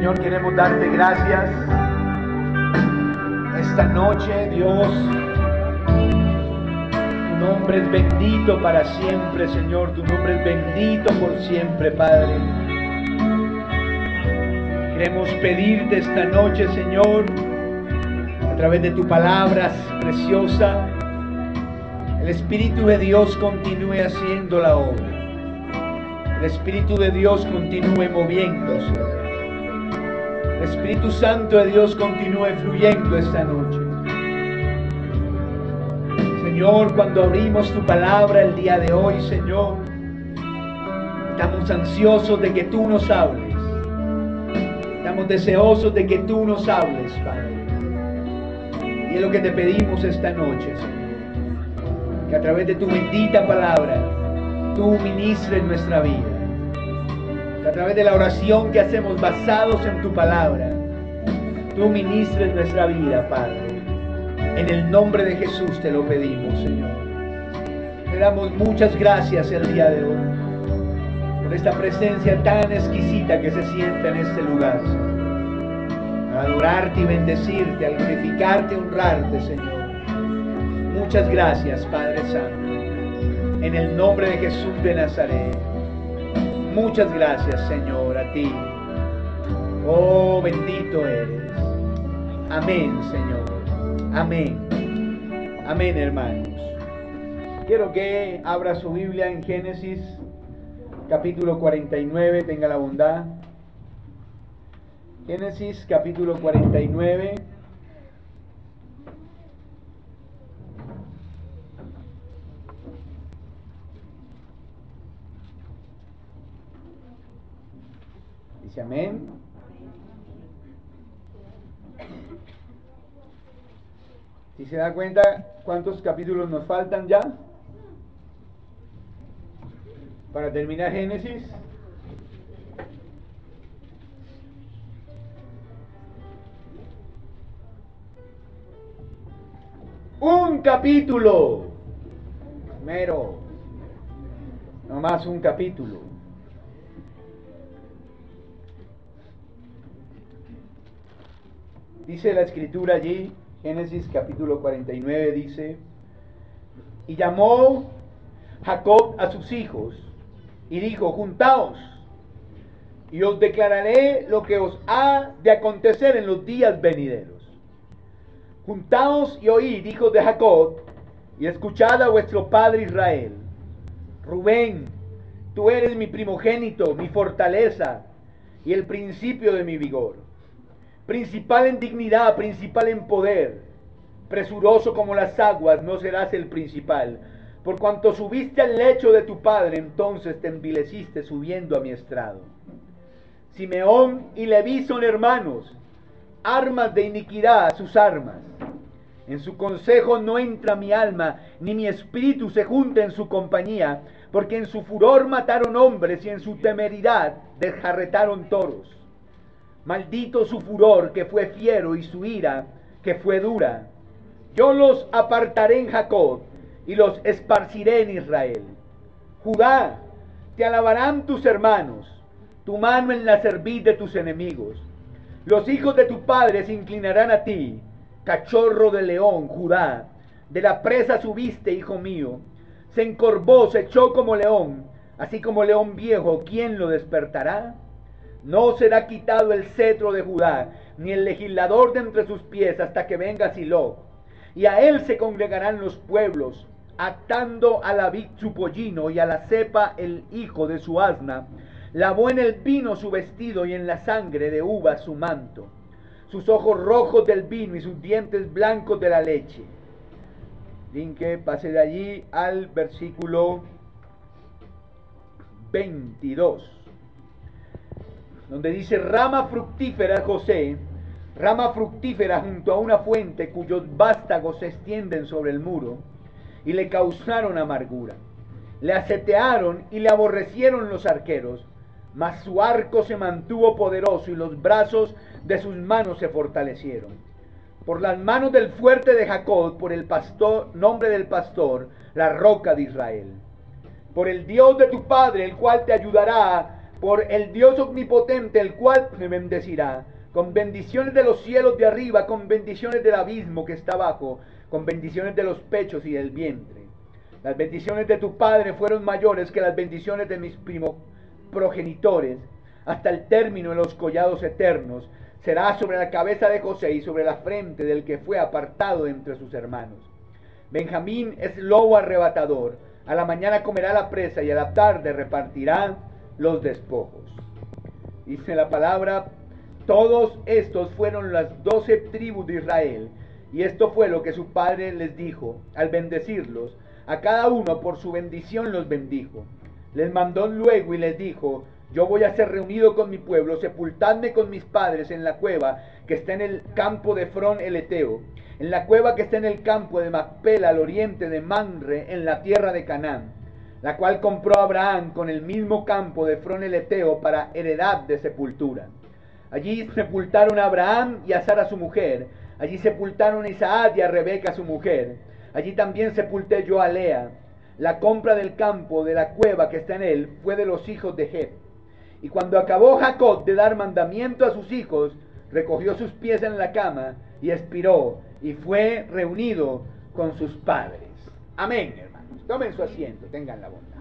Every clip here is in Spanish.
Señor, queremos darte gracias esta noche, Dios. Tu nombre es bendito para siempre, Señor. Tu nombre es bendito por siempre, Padre. Queremos pedirte esta noche, Señor, a través de tu palabra preciosa, el Espíritu de Dios continúe haciendo la obra. El Espíritu de Dios continúe moviéndose. El Espíritu Santo de Dios continúe fluyendo esta noche. Señor, cuando abrimos tu palabra el día de hoy, Señor, estamos ansiosos de que tú nos hables. Estamos deseosos de que tú nos hables, Padre. Y es lo que te pedimos esta noche, Señor. Que a través de tu bendita palabra, tú ministres nuestra vida. Que a través de la oración que hacemos basados en tu palabra, tú ministres nuestra vida, Padre. En el nombre de Jesús te lo pedimos, Señor. Te damos muchas gracias el día de hoy por esta presencia tan exquisita que se siente en este lugar, Señor. A adorarte y bendecirte, a glorificarte y honrarte, Señor. Muchas gracias, Padre Santo. En el nombre de Jesús de Nazaret. Muchas gracias, Señor, a ti. Oh, bendito eres. Amén, Señor. Amén. Amén, hermanos. Quiero que abra su Biblia en Génesis, capítulo 49. Tenga la bondad. Génesis, capítulo 49. Dice amén. Si se da cuenta, ¿cuántos capítulos nos faltan ya para terminar Génesis? Un capítulo. Mero. No más un capítulo. Dice la escritura allí, Génesis capítulo 49, dice: y llamó Jacob a sus hijos y dijo: juntaos, y os declararé lo que os ha de acontecer en los días venideros. Juntaos y oíd, hijos de Jacob, y escuchad a vuestro padre Israel. Rubén, tú eres mi primogénito, mi fortaleza y el principio de mi vigor. Principal en dignidad, principal en poder, presuroso como las aguas, no serás el principal. Por cuanto subiste al lecho de tu padre, entonces te envileciste subiendo a mi estrado. Simeón y Leví son hermanos, armas de iniquidad sus armas. En su consejo no entra mi alma, ni mi espíritu se junta en su compañía, porque en su furor mataron hombres y en su temeridad desjarretaron toros. Maldito su furor, que fue fiero, y su ira, que fue dura. Yo los apartaré en Jacob, y los esparciré en Israel. Judá, te alabarán tus hermanos, tu mano en la cerviz de tus enemigos. Los hijos de tu padre se inclinarán a ti, cachorro de león, Judá. De la presa subiste, hijo mío. Se encorvó, se echó como león, así como león viejo, ¿quién lo despertará? No será quitado el cetro de Judá, ni el legislador de entre sus pies, hasta que venga Silo. Y a él se congregarán los pueblos, atando a la vid su pollino, y a la cepa el hijo de su asna. Lavó en el vino su vestido, y en la sangre de uvas su manto. Sus ojos rojos del vino, y sus dientes blancos de la leche. Que pase de allí al versículo 22. Donde dice: rama fructífera José, rama fructífera junto a una fuente cuyos vástagos se extienden sobre el muro, y le causaron amargura. Le asetearon y le aborrecieron los arqueros, mas su arco se mantuvo poderoso y los brazos de sus manos se fortalecieron. Por las manos del fuerte de Jacob, por el pastor, nombre del pastor, la roca de Israel. Por el Dios de tu padre, el cual te ayudará por el Dios omnipotente, el cual me bendecirá, con bendiciones de los cielos de arriba, con bendiciones del abismo que está abajo, con bendiciones de los pechos y del vientre. Las bendiciones de tu padre fueron mayores que las bendiciones de mis progenitores, hasta el término de los collados eternos. Será sobre la cabeza de José y sobre la frente del que fue apartado entre sus hermanos. Benjamín es lobo arrebatador, a la mañana comerá la presa y a la tarde repartirá los despojos. Dice la palabra: todos estos fueron las 12 tribus de Israel, y esto fue lo que su padre les dijo al bendecirlos. A cada uno por su bendición los bendijo. Les mandó luego y les dijo: yo voy a ser reunido con mi pueblo, sepultadme con mis padres en la cueva que está en el campo de Efrón el Eteo, en la cueva que está en el campo de Macpela al oriente de Mamre, en la tierra de Canaán, la cual compró Abraham con el mismo campo de Efrón el Eteo para heredad de sepultura. Allí sepultaron a Abraham y a Sara su mujer, allí sepultaron a Isaac y a Rebeca su mujer, allí también sepulté yo a Lea. La compra del campo de la cueva que está en él fue de los hijos de Het. Y cuando acabó Jacob de dar mandamiento a sus hijos, recogió sus pies en la cama y expiró, y fue reunido con sus padres. Amén, hermanos. Tomen su asiento, tengan la bondad.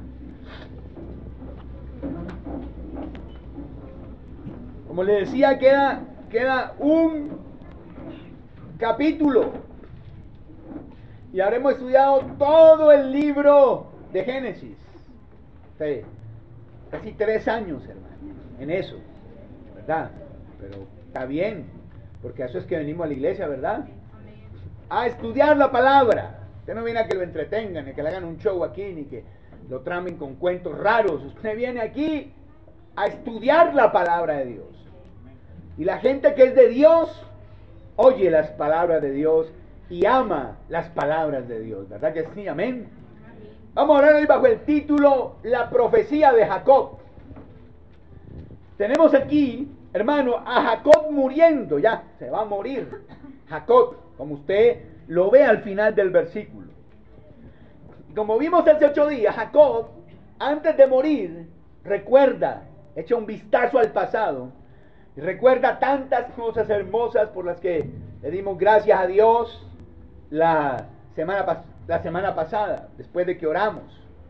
Como les decía, queda un capítulo. Y habremos estudiado todo el libro de Génesis. Sí, casi 3 años, hermano, en eso, ¿verdad? Pero está bien, porque a eso es que venimos a la iglesia, ¿verdad? A estudiar la palabra. Usted no viene a que lo entretengan, ni que le hagan un show aquí, ni que lo tramen con cuentos raros. Usted viene aquí a estudiar la palabra de Dios. Y la gente que es de Dios, oye las palabras de Dios y ama las palabras de Dios, ¿verdad que sí? Amén. Vamos a orar hoy bajo el título La profecía de Jacob. Tenemos aquí, hermano, a Jacob muriendo, ya, se va a morir. Jacob, como usted lo ve al final del versículo. Como vimos hace 8 días, Jacob, antes de morir, recuerda, echa un vistazo al pasado, y recuerda tantas cosas hermosas por las que le dimos gracias a Dios la semana pasada, después de que oramos.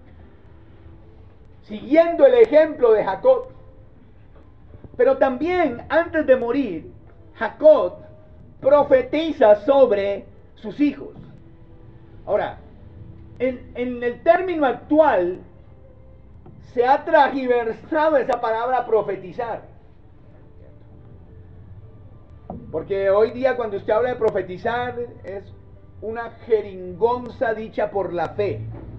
Siguiendo el ejemplo de Jacob. Pero también, antes de morir, Jacob profetiza sobre sus hijos. Ahora, en el término actual, se ha transversado esa palabra profetizar. Porque hoy día cuando usted habla de profetizar, es una jeringonza dicha por la fe,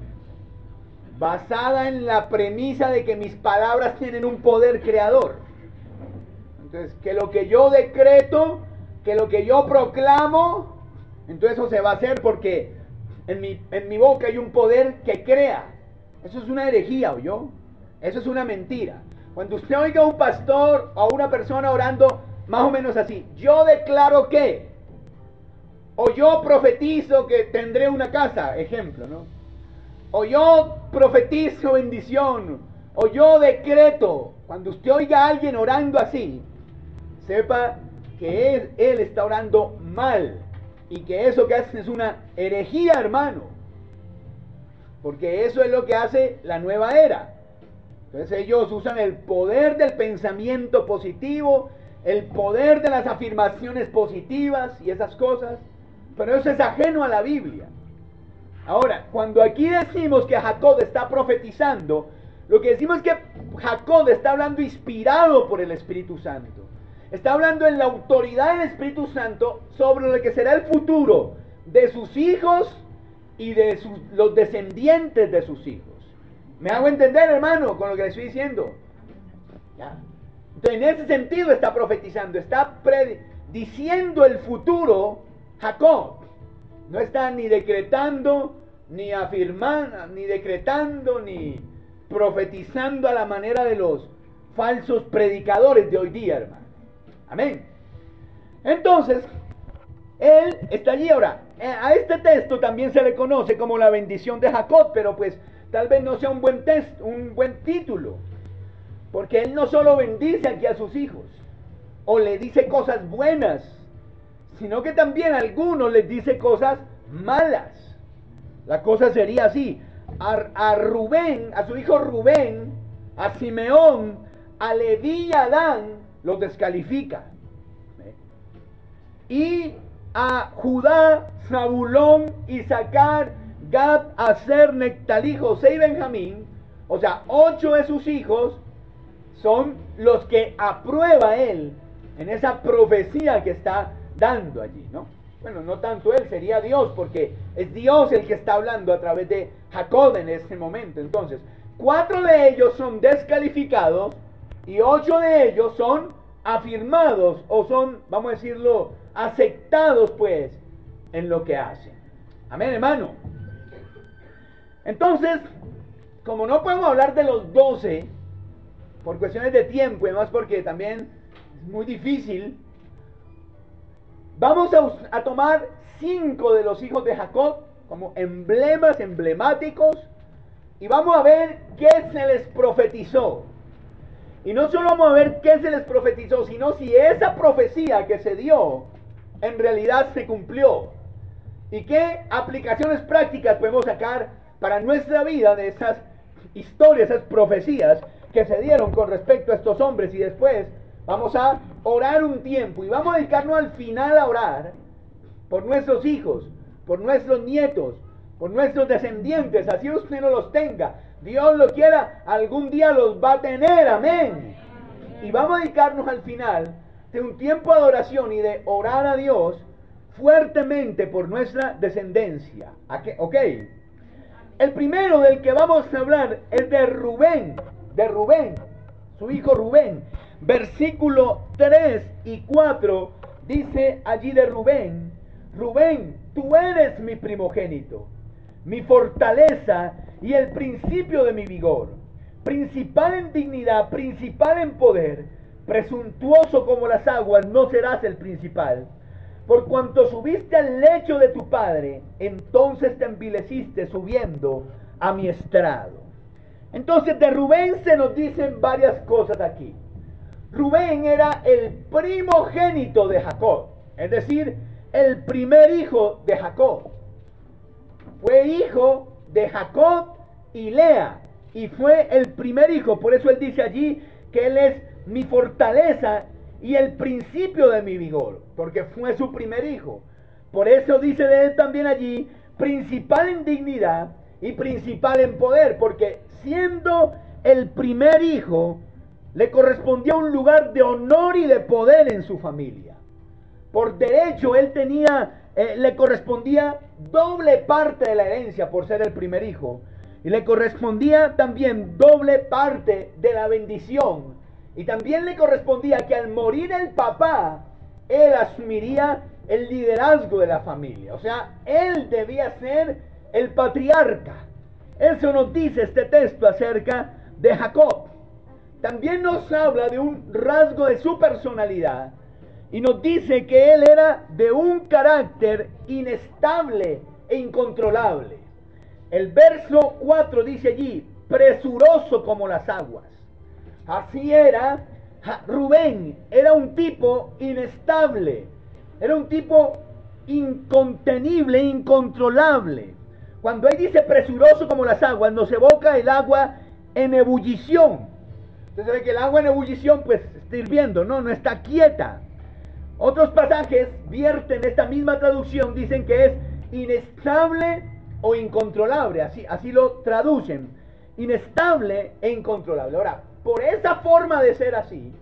basada en la premisa de que mis palabras tienen un poder creador. Entonces, que lo que yo decreto, que lo que yo proclamo, entonces eso se va a hacer porque en mi boca hay un poder que crea. Eso es una herejía, ¿oyó? Eso es una mentira. Cuando usted oiga a un pastor o a una persona orando más o menos así: yo declaro que, o yo profetizo que tendré una casa, ejemplo, ¿no? O yo profetizo bendición, o yo decreto. Cuando usted oiga a alguien orando así, sepa que él está orando mal, y que eso que hace es una herejía, hermano, porque eso es lo que hace la nueva era. Entonces ellos usan el poder del pensamiento positivo, el poder de las afirmaciones positivas y esas cosas, pero eso es ajeno a la Biblia. Ahora, cuando aquí decimos que Jacob está profetizando, lo que decimos es que Jacob está hablando inspirado por el Espíritu Santo. Está hablando en la autoridad del Espíritu Santo sobre lo que será el futuro de sus hijos y de los descendientes de sus hijos. ¿Me hago entender, hermano, con lo que le estoy diciendo? ¿Ya? Entonces, en ese sentido está profetizando, está diciendo el futuro Jacob. No está ni decretando, ni afirmando, ni decretando, ni profetizando a la manera de los falsos predicadores de hoy día, hermano. Amén. Entonces, él está allí ahora. A este texto también se le conoce como la bendición de Jacob, pero pues tal vez no sea un buen texto, un buen título. Porque él no solo bendice aquí a sus hijos, o le dice cosas buenas, sino que también a algunos les dice cosas malas. La cosa sería así: a Rubén, a su hijo Rubén, a Simeón, a Leví y a Adán los descalifica. Y a Judá, Zabulón, Isaacar, Gad, Aser, Neftalí, José y Benjamín, o sea, 8 de sus hijos, son los que aprueba él en esa profecía que está dando allí, ¿no? Bueno, no tanto él, sería Dios, porque es Dios el que está hablando a través de Jacob en este momento. Entonces, 4 de ellos son descalificados y 8 de ellos son afirmados, o son, vamos a decirlo, aceptados pues en lo que hacen. Amén, hermano. Entonces, como no podemos hablar de los 12 por cuestiones de tiempo y además porque también es muy difícil, vamos a tomar 5 de los hijos de Jacob como emblemas, emblemáticos, y vamos a ver qué se les profetizó. Y no solo vamos a ver qué se les profetizó, sino si esa profecía que se dio en realidad se cumplió. Y qué aplicaciones prácticas podemos sacar para nuestra vida de esas historias, esas profecías que se dieron con respecto a estos hombres. Y después vamos a orar un tiempo y vamos a dedicarnos al final a orar por nuestros hijos, por nuestros nietos, por nuestros descendientes, así usted no los tenga. Dios lo quiera, algún día los va a tener, amén. Y vamos a dedicarnos al final de un tiempo de adoración y de orar a Dios fuertemente por nuestra descendencia. ¿Ok? El primero del que vamos a hablar es de Rubén, su hijo Rubén. Versículo 3 y 4 dice allí de Rubén: Rubén, tú eres mi primogénito, mi fortaleza y el principio de mi vigor, principal en dignidad, principal en poder, presuntuoso como las aguas, no serás el principal. Por cuanto subiste al lecho de tu padre, entonces te envileciste subiendo a mi estrado. Entonces de Rubén se nos dicen varias cosas aquí. Rubén era el primogénito de Jacob, es decir, el primer hijo de Jacob. Fue hijo de Jacob y Lea, y fue el primer hijo. Por eso él dice allí que él es mi fortaleza y el principio de mi vigor, porque fue su primer hijo. Por eso dice de él también allí, principal en dignidad y principal en poder, porque siendo el primer hijo, le correspondía un lugar de honor y de poder en su familia. Por derecho él tenía, le correspondía doble parte de la herencia por ser el primer hijo, y le correspondía también doble parte de la bendición. Y también le correspondía que al morir el papá, él asumiría el liderazgo de la familia. O sea, él debía ser el patriarca. Eso nos dice este texto acerca de Jacob. También nos habla de un rasgo de su personalidad y nos dice que él era de un carácter inestable e incontrolable. El verso 4 dice allí, presuroso como las aguas. Así era Rubén, era un tipo inestable, era un tipo incontenible, incontrolable. Cuando ahí dice presuroso como las aguas, nos evoca el agua en ebullición. Entonces ve que el agua en ebullición pues está hirviendo, no está quieta. Otros pasajes vierten esta misma traducción, dicen que es inestable o incontrolable, así lo traducen, inestable e incontrolable. Ahora, por esa forma de ser así,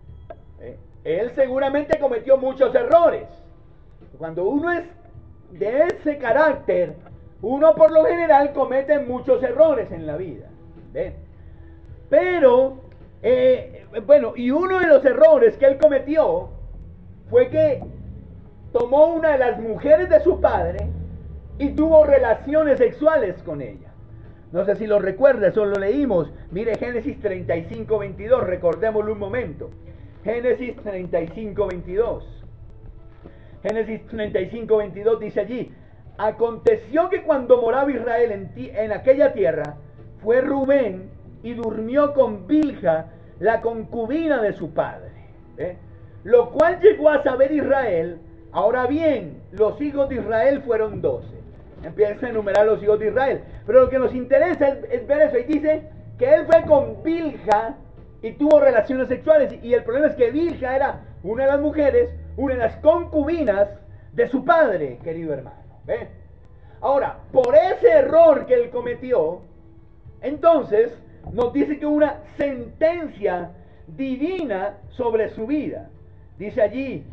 él seguramente cometió muchos errores. Cuando uno es de ese carácter, uno por lo general comete muchos errores en la vida. ¿Ven? Pero, bueno, y uno de los errores que él cometió fue que tomó una de las mujeres de su padre y tuvo relaciones sexuales con ella. No sé si lo recuerda, eso lo leímos. Mire Génesis 35, 22, recordémoslo un momento. Génesis 35, 22. Génesis 35, 22 dice allí: aconteció que cuando moraba Israel en aquella tierra, fue Rubén y durmió con Bilha, la concubina de su padre. Lo cual llegó a saber Israel. Ahora bien, los hijos de Israel fueron 12. Empieza a enumerar los hijos de Israel. Pero lo que nos interesa es ver eso. Y dice que él fue con Bilha y tuvo relaciones sexuales. Y el problema es que Bilha era una de las mujeres, una de las concubinas de su padre, querido hermano. Ahora, por ese error que él cometió, entonces nos dice que una sentencia divina sobre su vida. Dice allí,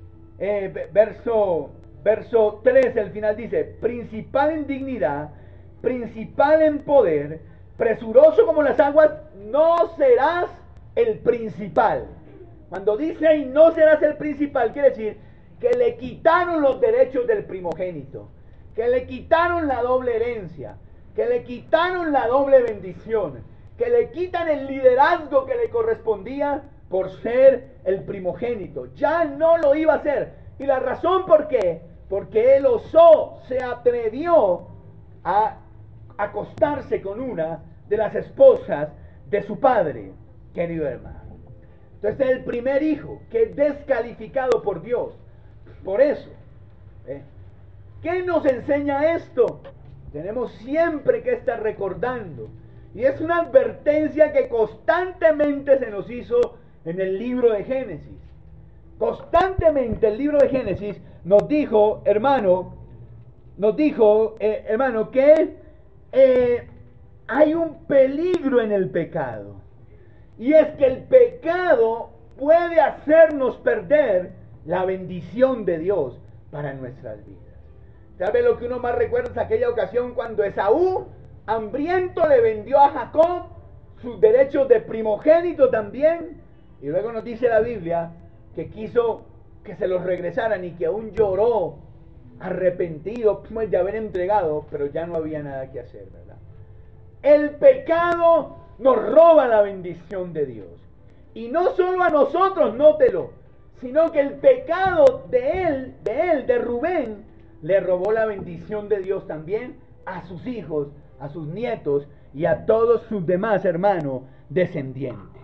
verso 3, al final dice, principal en dignidad, principal en poder, presuroso como las aguas, no serás el principal. Cuando dice ahí no serás el principal, quiere decir que le quitaron los derechos del primogénito, que le quitaron la doble herencia, que le quitaron la doble bendición, que le quitan el liderazgo que le correspondía por ser el primogénito. Ya no lo iba a hacer. Y la razón por qué, porque él osó, se atrevió a acostarse con una de las esposas de su padre, querido hermano. Entonces es el primer hijo que es descalificado por Dios. Por eso, ¿qué nos enseña esto? Tenemos siempre que estar recordando. Y es una advertencia que constantemente se nos hizo en el libro de Génesis. Constantemente el libro de Génesis nos dijo, hermano, que hay un peligro en el pecado. Y es que el pecado puede hacernos perder la bendición de Dios para nuestras vidas. ¿Sabe lo que uno más recuerda? Es aquella ocasión cuando Esaú, hambriento, le vendió a Jacob sus derechos de primogénito también. Y luego nos dice la Biblia que quiso que se los regresaran y que aún lloró arrepentido pues, de haber entregado, pero ya no había nada que hacer, ¿verdad? El pecado nos roba la bendición de Dios. Y no solo a nosotros, nótelo, sino que el pecado de Rubén, le robó la bendición de Dios también a sus hijos, a sus nietos y a todos sus demás hermanos descendientes.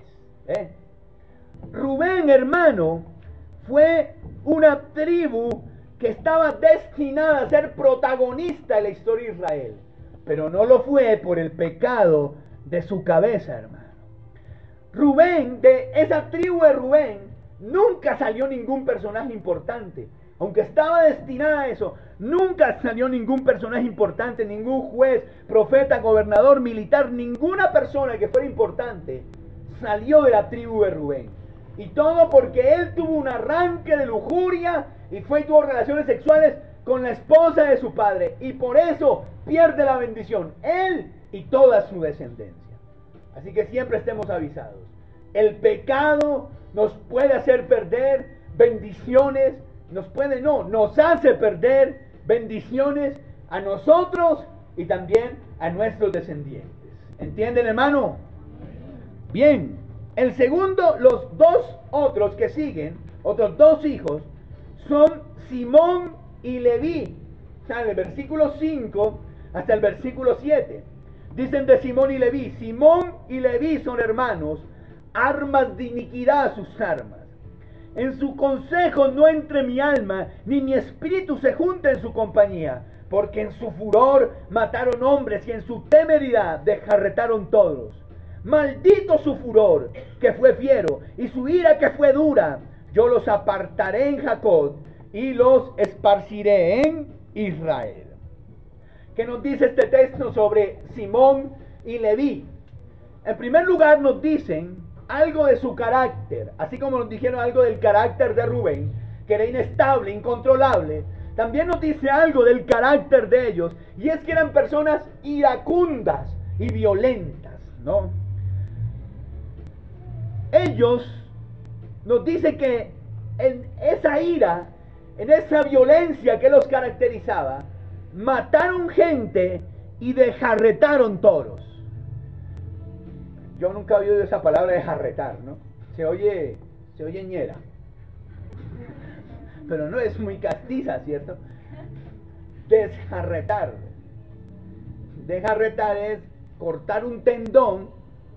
Rubén, hermano, fue una tribu que estaba destinada a ser protagonista de la historia de Israel, pero no lo fue por el pecado de su cabeza, hermano. Rubén, de esa tribu de Rubén, nunca salió ningún personaje importante. Aunque estaba destinada a eso, nunca salió ningún personaje importante, ningún juez, profeta, gobernador, militar, ninguna persona que fuera importante salió de la tribu de Rubén. Y todo porque él tuvo un arranque de lujuria y tuvo relaciones sexuales con la esposa de su padre. Y por eso pierde la bendición, él y toda su descendencia. Así que siempre estemos avisados. El pecado nos puede hacer perder bendiciones. Nos hace perder bendiciones a nosotros y también a nuestros descendientes. ¿Entienden, hermano? Bien, el segundo, los dos otros que siguen, otros dos hijos, son Simón y Leví. O sea, del versículo 5 hasta el versículo 7. Dicen de Simón y Leví: Simón y Leví son hermanos, armas de iniquidad sus armas. En su consejo no entre mi alma, ni mi espíritu se junte en su compañía, porque en su furor mataron hombres y en su temeridad desjarretaron todos. Maldito su furor, que fue fiero, y su ira, que fue dura. Yo los apartaré en Jacob y los esparciré en Israel. ¿Qué nos dice este texto sobre Simón y Leví? En primer lugar nos dicen algo de su carácter, así como nos dijeron algo del carácter de Rubén, que era inestable, incontrolable. También nos dice algo del carácter de ellos, y es que eran personas iracundas y violentas, ¿no? Ellos nos dice que en esa ira, en esa violencia que los caracterizaba, mataron gente y desjarretaron toros. Yo nunca había oído esa palabra de jarretar, ¿no? Se oye ñera. Pero no es muy castiza, ¿cierto? Desjarretar. Desjarretar es cortar un tendón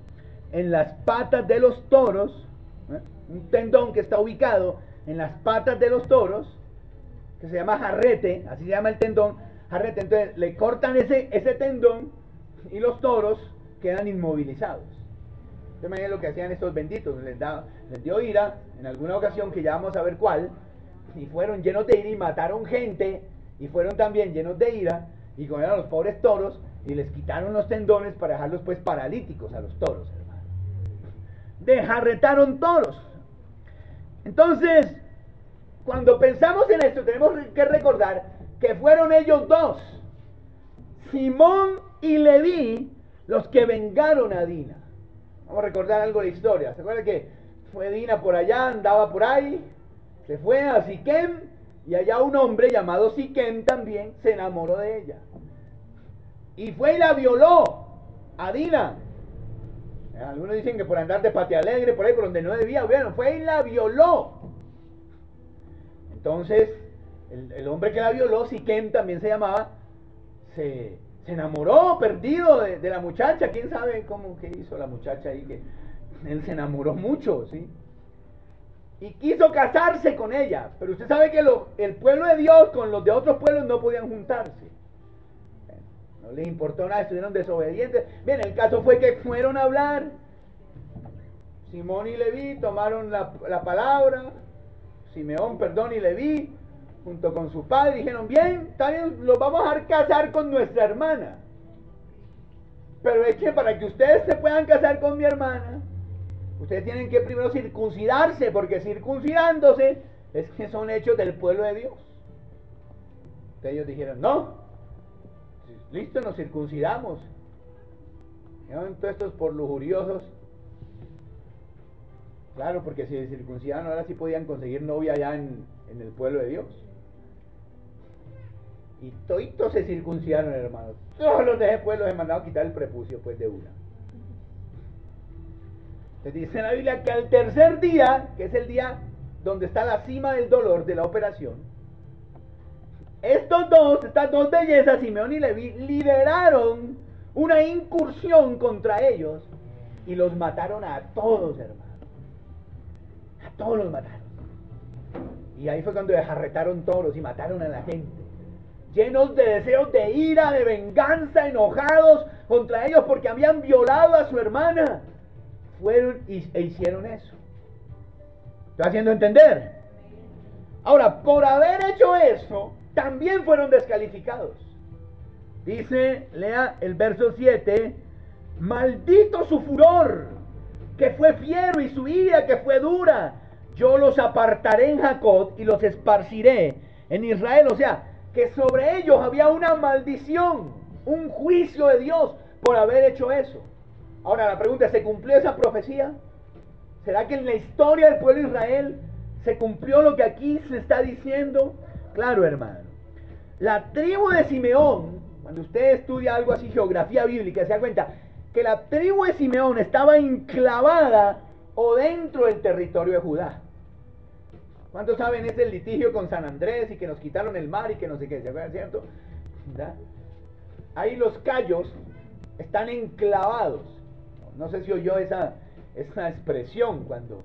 en las patas de los toros, un tendón que está ubicado en las patas de los toros, que se llama jarrete, así se llama el tendón, jarrete. Entonces le cortan ese tendón y los toros quedan inmovilizados. De manera lo que hacían estos benditos, les dio ira en alguna ocasión, que ya vamos a ver cuál, y fueron llenos de ira y mataron gente, y fueron también llenos de ira y cogieron a los pobres toros y les quitaron los tendones para dejarlos pues paralíticos a los toros, hermano. Desjarretaron toros. Entonces, cuando pensamos en esto, tenemos que recordar que fueron ellos dos, Simón y Leví, los que vengaron a Dina. Vamos a recordar algo de la historia. ¿Se acuerdan que fue Dina por allá, andaba por ahí, se fue a Siquem, y allá un hombre llamado Siquem también se enamoró de ella? Y fue y la violó a Dina. Algunos dicen que por andar de patealegre, por ahí por donde no debía, bueno, fue y la violó. Entonces, el hombre que la violó, Siquem también se llamaba, se enamoró, perdido de la muchacha. ¿Quién sabe qué hizo la muchacha ahí? Que él se enamoró mucho, ¿sí? Y quiso casarse con ella. Pero usted sabe que el pueblo de Dios con los de otros pueblos no podían juntarse. No les importó nada, estuvieron desobedientes. Bien, el caso fue que fueron a hablar. Simón y Leví tomaron la palabra. Simeón, y Leví, junto con su padre, dijeron: bien, está bien, los vamos a dejar casar con nuestra hermana. Pero es que para que ustedes se puedan casar con mi hermana, ustedes tienen que primero circuncidarse, porque circuncidándose es que son hechos del pueblo de Dios. Entonces ellos dijeron: no, listo, nos circuncidamos. Entonces estos por lujuriosos, claro, porque si se circuncidaban ahora sí podían conseguir novia allá en el pueblo de Dios. Y toditos se circuncidaron, hermanos. Todos los de ese pueblo se mandaron a quitar el prepucio pues de una. Entonces dice en la Biblia que al tercer día, que es el día donde está la cima del dolor de la operación, estas dos bellezas, Simeón y Leví, lideraron una incursión contra ellos y los mataron a todos, hermanos. A todos los mataron. Y ahí fue cuando desjarretaron toros y mataron a la gente, llenos de deseos de ira, de venganza, enojados contra ellos porque habían violado a su hermana. Fueron e hicieron eso. ¿Estoy haciendo entender? Ahora, por haber hecho eso, también fueron descalificados. Dice, lea el verso 7: maldito su furor, que fue fiero, y su ira, que fue dura. Yo los apartaré en Jacob y los esparciré en Israel. O sea, que sobre ellos había una maldición, un juicio de Dios por haber hecho eso. Ahora la pregunta es: ¿se cumplió esa profecía? ¿Será que en la historia del pueblo de Israel se cumplió lo que aquí se está diciendo? Claro, hermano. La tribu de Simeón, cuando usted estudia algo así, geografía bíblica, se da cuenta que la tribu de Simeón estaba enclavada o dentro del territorio de Judá. ¿Cuántos saben ese litigio con San Andrés y que nos quitaron el mar y que no sé qué? ¿Se acuerdan, cierto? ¿Verdad? Ahí los cayos están enclavados. No sé si oyó esa expresión cuando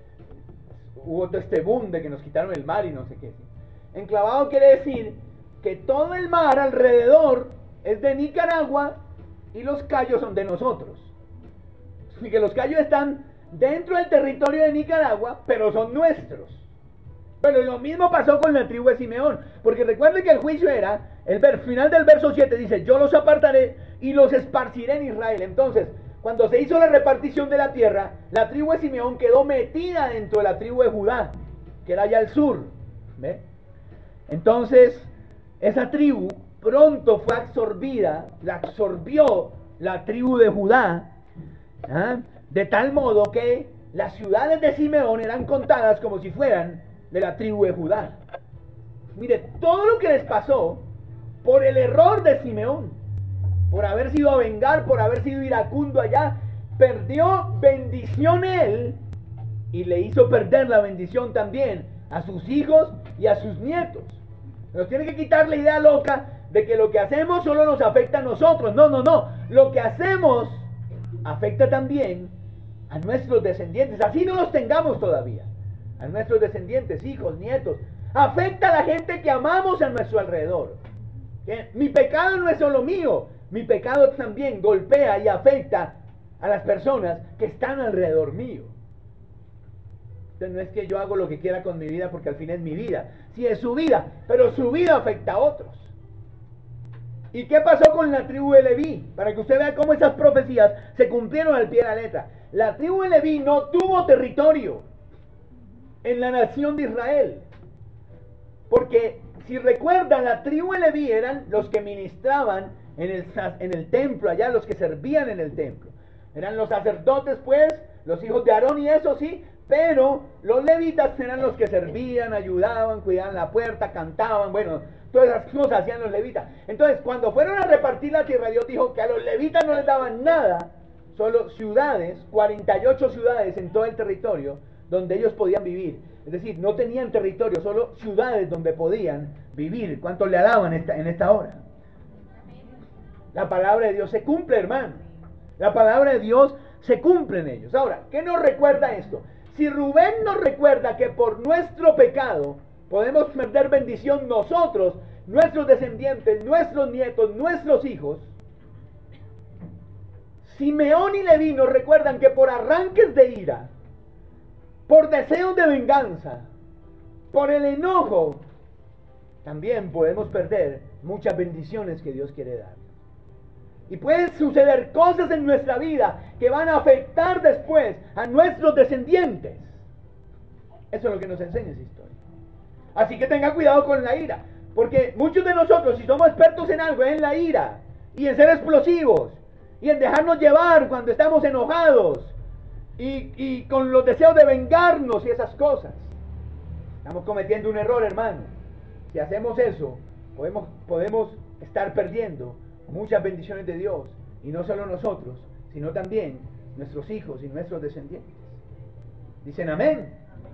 hubo todo este boom de que nos quitaron el mar y no sé qué. Enclavado quiere decir que todo el mar alrededor es de Nicaragua y los cayos son de nosotros. Así que los cayos están dentro del territorio de Nicaragua, pero son nuestros. Pero lo mismo pasó con la tribu de Simeón, porque recuerden que el juicio era, el final del verso 7 dice: yo los apartaré y los esparciré en Israel. Entonces, cuando se hizo la repartición de la tierra, la tribu de Simeón quedó metida dentro de la tribu de Judá, que era allá al sur. ¿Ve? Entonces, esa tribu pronto fue absorbida, la absorbió la tribu de Judá, de tal modo que las ciudades de Simeón eran contadas como si fueran de la tribu de Judá. Mire, todo lo que les pasó por el error de Simeón, por haber sido a vengar, por haber sido iracundo allá, perdió bendición él y le hizo perder la bendición también a sus hijos y a sus nietos. Nos tiene que quitar la idea loca de que lo que hacemos solo nos afecta a nosotros. No. Lo que hacemos afecta también a nuestros descendientes, así no los tengamos todavía, a nuestros descendientes, hijos, nietos. Afecta a la gente que amamos a nuestro alrededor. Mi pecado no es solo mío, mi pecado también golpea y afecta a las personas que están alrededor mío. Entonces no es que yo hago lo que quiera con mi vida porque al fin es mi vida. Sí es su vida, pero su vida afecta a otros. ¿Y qué pasó con la tribu de Leví? Para que usted vea cómo esas profecías se cumplieron al pie de la letra. La tribu de Leví no tuvo territorio en la nación de Israel. Porque si recuerdan, la tribu de Leví eran los que ministraban en el templo, allá los que servían en el templo. Eran los sacerdotes, pues, los hijos de Aarón y eso sí, pero los levitas eran los que servían, ayudaban, cuidaban la puerta, cantaban, bueno, todas esas cosas hacían los levitas. Entonces, cuando fueron a repartir la tierra, Dios dijo que a los levitas no les daban nada, solo ciudades, 48 ciudades en todo el territorio donde ellos podían vivir. Es decir, no tenían territorio, solo ciudades donde podían vivir. ¿Cuántos le alaban en esta hora? La palabra de Dios se cumple, hermano. La palabra de Dios se cumple en ellos. Ahora, ¿qué nos recuerda esto? Si Rubén nos recuerda que por nuestro pecado podemos perder bendición nosotros, nuestros descendientes, nuestros nietos, nuestros hijos, Simeón y Leví nos recuerdan que por arranques de ira, por deseos de venganza, por el enojo, también podemos perder muchas bendiciones que Dios quiere dar. Y pueden suceder cosas en nuestra vida que van a afectar después a nuestros descendientes. Eso es lo que nos enseña esa historia. Así que tenga cuidado con la ira. Porque muchos de nosotros, si somos expertos en algo, es en la ira. Y en ser explosivos. Y en dejarnos llevar cuando estamos enojados. Y con los deseos de vengarnos y esas cosas. Estamos cometiendo un error, hermano. Si hacemos eso, podemos estar perdiendo muchas bendiciones de Dios, y no solo nosotros, sino también nuestros hijos y nuestros descendientes. Dicen amén.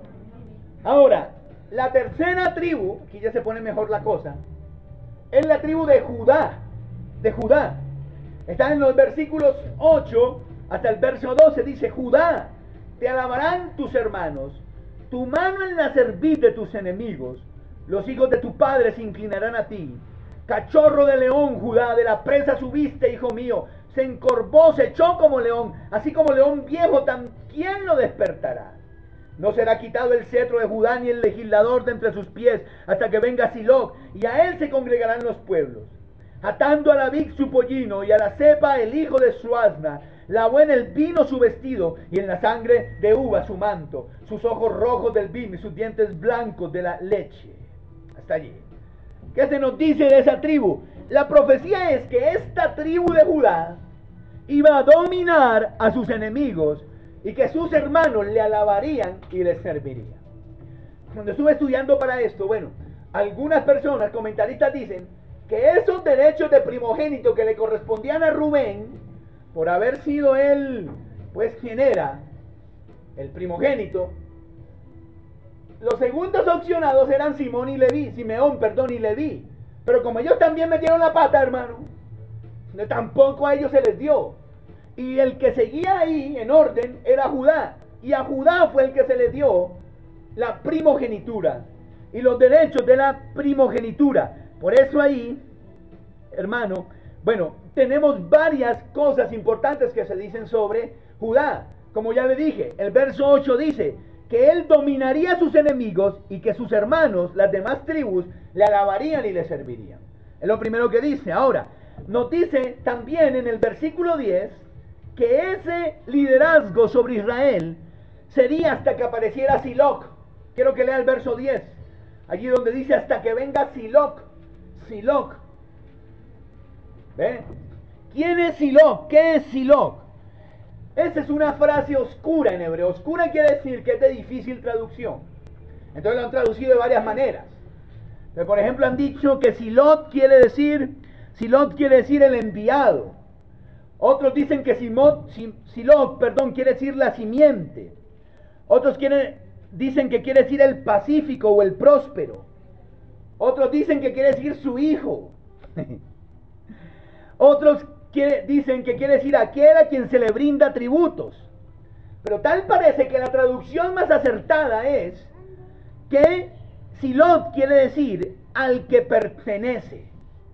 Ahora, la tercera tribu, aquí ya se pone mejor la cosa, es la tribu de Judá. De Judá. Está en los versículos 8 hasta el verso 12. Dice: Judá, te alabarán tus hermanos, tu mano en la cerviz de tus enemigos, los hijos de tu padre se inclinarán a ti. Cachorro de león, Judá, de la presa subiste, hijo mío. Se encorvó, se echó como león, así como león viejo, ¿quién lo despertará? No será quitado el cetro de Judá, ni el legislador de entre sus pies, hasta que venga Siloc, y a él se congregarán los pueblos. Atando a la vid su pollino, y a la cepa el hijo de su asna, lavó en el vino su vestido, y en la sangre de uva su manto, sus ojos rojos del vino, y sus dientes blancos de la leche. Hasta allí. ¿Qué se nos dice de esa tribu? La profecía es que esta tribu de Judá iba a dominar a sus enemigos y que sus hermanos le alabarían y les servirían. Cuando estuve estudiando para esto, bueno, algunas personas, comentaristas, dicen que esos derechos de primogénito que le correspondían a Rubén, por haber sido él, pues quien era el primogénito, los segundos opcionados eran Simeón y Leví. Pero como ellos también metieron la pata, hermano, tampoco a ellos se les dio. Y el que seguía ahí en orden era Judá. Y a Judá fue el que se le dio la primogenitura y los derechos de la primogenitura. Por eso ahí, hermano, bueno, tenemos varias cosas importantes que se dicen sobre Judá. Como ya le dije, el verso 8 dice que él dominaría a sus enemigos y que sus hermanos, las demás tribus, le alabarían y le servirían. Es lo primero que dice. Ahora, nos dice también en el versículo 10 que ese liderazgo sobre Israel sería hasta que apareciera Siloc. Quiero que lea el verso 10, allí donde dice hasta que venga Siloc. Siloc. ¿Ve? ¿Quién es Siloc? ¿Qué es Siloc? Esa es una frase oscura en hebreo. Oscura quiere decir que es de difícil traducción. Entonces lo han traducido de varias maneras. Pero por ejemplo han dicho que Siloc quiere decir el enviado. Otros dicen que Siloc quiere decir la simiente. Otros dicen que quiere decir el pacífico o el próspero. Otros dicen que quiere decir su hijo. Otros dicen que quiere decir aquel a quien se le brinda tributos. Pero tal parece que la traducción más acertada es que Silot quiere decir al que pertenece.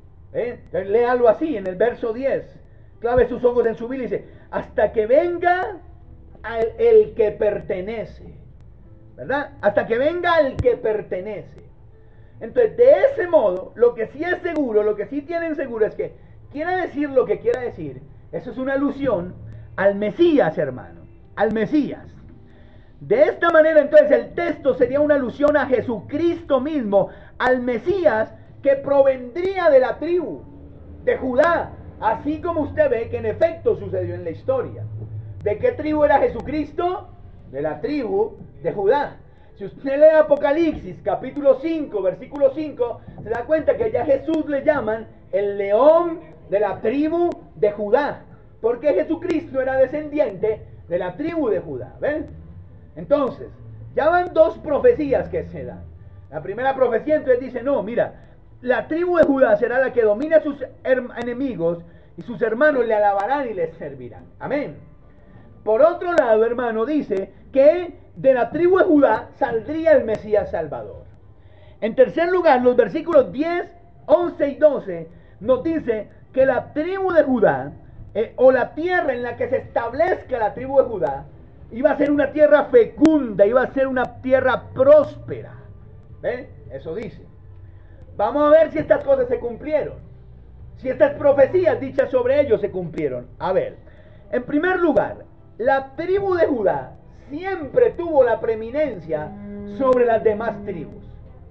Léalo así en el verso 10. Clave sus ojos en su vida y dice, hasta que venga el que pertenece. ¿Verdad? Hasta que venga el que pertenece. Entonces, de ese modo, lo que sí es seguro, lo que sí tienen seguro es que quiera decir lo que quiera decir. Eso es una alusión al Mesías, hermano. Al Mesías. De esta manera, entonces, el texto sería una alusión a Jesucristo mismo, al Mesías que provendría de la tribu de Judá, así como usted ve que en efecto sucedió en la historia. ¿De qué tribu era Jesucristo? De la tribu de Judá. Si usted lee Apocalipsis capítulo 5, versículo 5, se da cuenta que ya Jesús le llaman el león de la tribu de Judá, porque Jesucristo era descendiente de la tribu de Judá. ¿Ven? Entonces, ya van dos profecías que se dan. La primera profecía entonces dice, no, mira, la tribu de Judá será la que domine a sus enemigos y sus hermanos le alabarán y les servirán. Amén. Por otro lado, hermano, dice que de la tribu de Judá saldría el Mesías Salvador. En tercer lugar, los versículos 10, 11 y 12 nos dice que la tribu de Judá, o la tierra en la que se establezca la tribu de Judá, iba a ser una tierra fecunda, iba a ser una tierra próspera. ¿Ven? Eso dice. Vamos a ver si estas cosas se cumplieron. Si estas profecías dichas sobre ellos se cumplieron. A ver, en primer lugar, la tribu de Judá siempre tuvo la preeminencia sobre las demás tribus.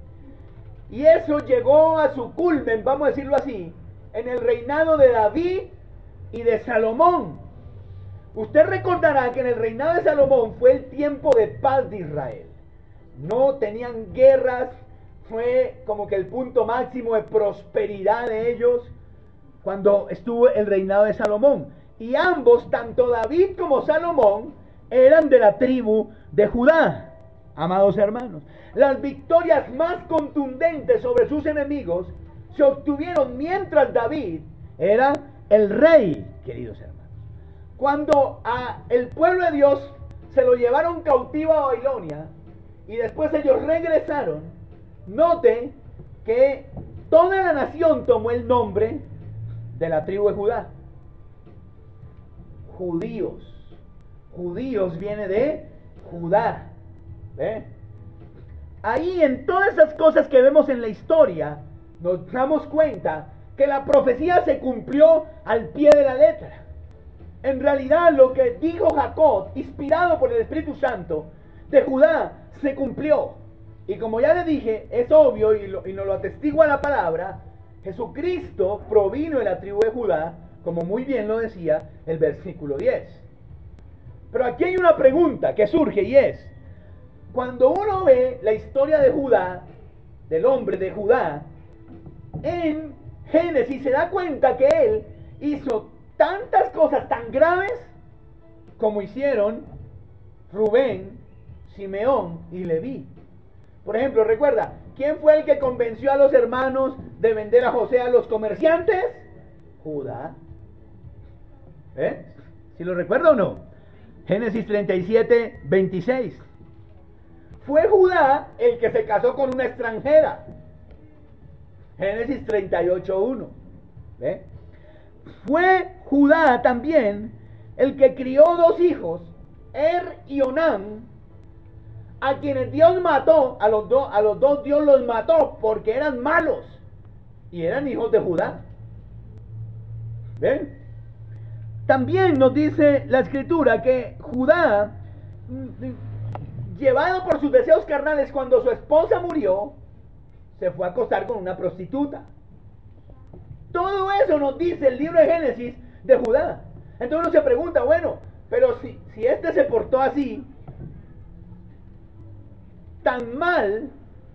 Y eso llegó a su culmen, vamos a decirlo así, en el reinado de David y de Salomón. Usted recordará que en el reinado de Salomón fue el tiempo de paz de Israel. No tenían guerras, fue como que el punto máximo de prosperidad de ellos cuando estuvo el reinado de Salomón. Y ambos, tanto David como Salomón, eran de la tribu de Judá, amados hermanos. Las victorias más contundentes sobre sus enemigos se obtuvieron mientras David era el rey, queridos hermanos. Cuando el pueblo de Dios se lo llevaron cautivo a Babilonia y después ellos regresaron, note que toda la nación tomó el nombre de la tribu de Judá. Judíos. Judíos viene de Judá. ¿Ve? Ahí en todas esas cosas que vemos en la historia, nos damos cuenta que la profecía se cumplió al pie de la letra. En realidad lo que dijo Jacob, inspirado por el Espíritu Santo, de Judá, se cumplió. Y como ya le dije, es obvio y nos lo atestigua la palabra, Jesucristo provino de la tribu de Judá, como muy bien lo decía el versículo 10. Pero aquí hay una pregunta que surge y es, cuando uno ve la historia de Judá, del hombre de Judá, en Génesis se da cuenta que él hizo tantas cosas tan graves como hicieron Rubén, Simeón y Leví. Por ejemplo, recuerda, ¿quién fue el que convenció a los hermanos de vender a José a los comerciantes? Judá. ¿Sí lo recuerda o no? Génesis 37, 26. Fue Judá el que se casó con una extranjera. Génesis 38, 1. Fue Judá también el que crió dos hijos, y Onán, a quienes Dios mató, a los dos Dios los mató porque eran malos y eran hijos de Judá. ¿Ven? También nos dice la escritura que Judá, llevado por sus deseos carnales, cuando su esposa murió, se fue a acostar con una prostituta. Todo eso nos dice el libro de Génesis de Judá. Entonces uno se pregunta, bueno, pero si este se portó así, tan mal,